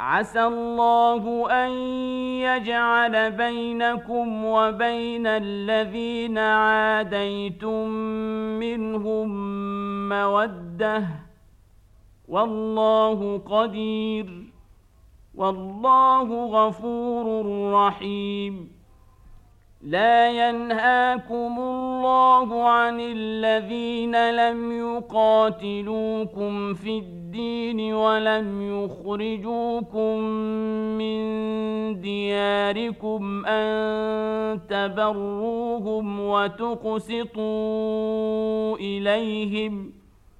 عسى الله أن يجعل بينكم وبين الذين عاديتم منهم مودة، والله قدير، والله غفور رحيم. لا ينهاكم الله عن الذين لم يقاتلوكم في الدين ولم يخرجوكم من دياركم أن تبروهم وتقسطوا إليهم،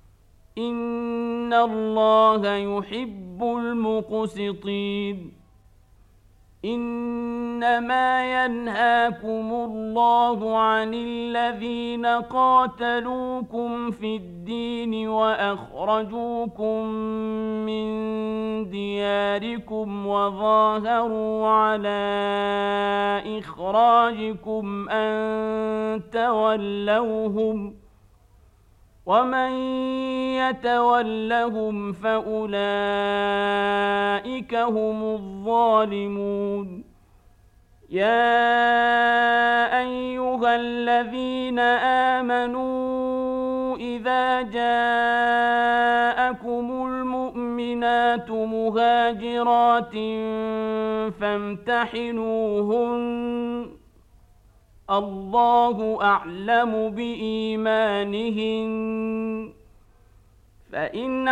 إن الله يحب المقسطين. إنما ينهاكم الله عن الذين قاتلوكم في الدين وأخرجوكم من دياركم وظاهروا على إخراجكم أن تولوهم، ومن يتولهم فأولئك هم الظالمون. يا أيها الذين آمنوا إذا جاءكم المؤمنات مهاجرات فامتحنوهن، الله أعلم بإيمانهن، فإن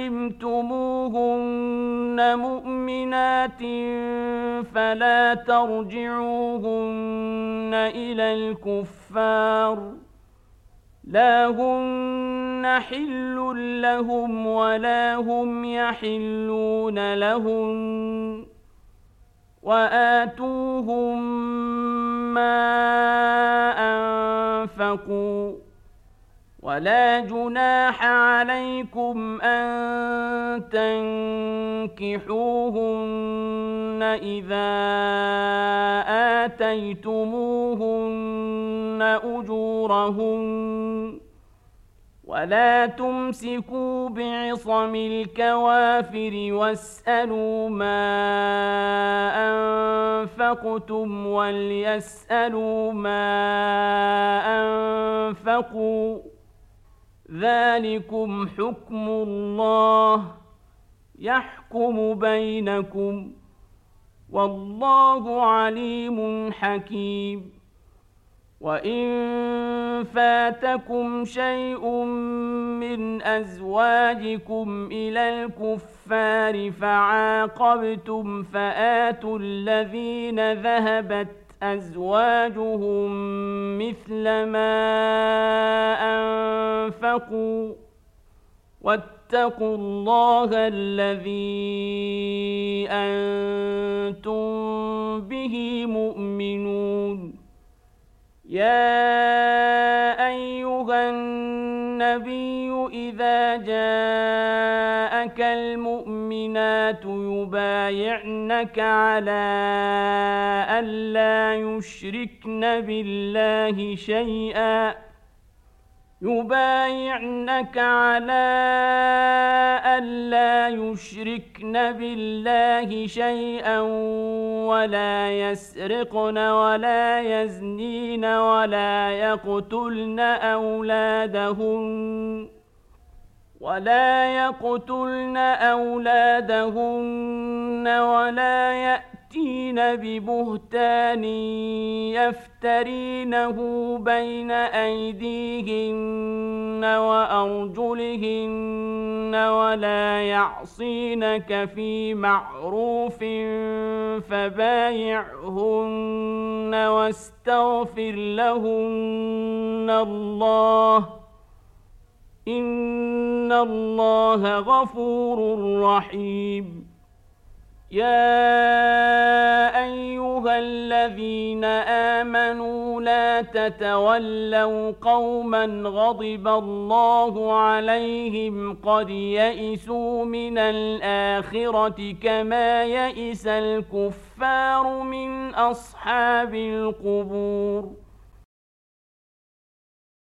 علمتموهن مؤمنات فلا ترجعوهن إلى الكفار، لا هن حل لهم ولا هم يحلون لهن، وآتوهم ما أنفقوا، ولا جناح عليكم أن تنكحوهن إذا آتيتموهن أجورهن، ولا تمسكوا بعصم الكوافر واسألوا ما أنفقتم وليسألوا ما أنفقوا، ذلكم حكم الله يحكم بينكم، والله عليم حكيم. وإن فاتكم شيء من أزواجكم إلى الكفار فعاقبتم فآتوا الذين ذهبت أزواجهم مثل ما أنفقوا، واتقوا الله الذي أنتم به مؤمنون. يا أيها النبي إذا جاءك المؤمنات يبايعنك على ألا يشركن بالله شيئا ولا يسرقن ولا يزنين ولا يقتلن أولادهن ولا يأتين ببهتان يفترينه بين أيديهن وأرجلهن ولا يعصينك في معروف فبايعهن واستغفر لهن الله، إن الله غفور رحيم. يا أيها الذين آمنوا لا تتولوا قوما غضب الله عليهم قد يئسوا من الآخرة كما يئس الكفار من أصحاب القبور.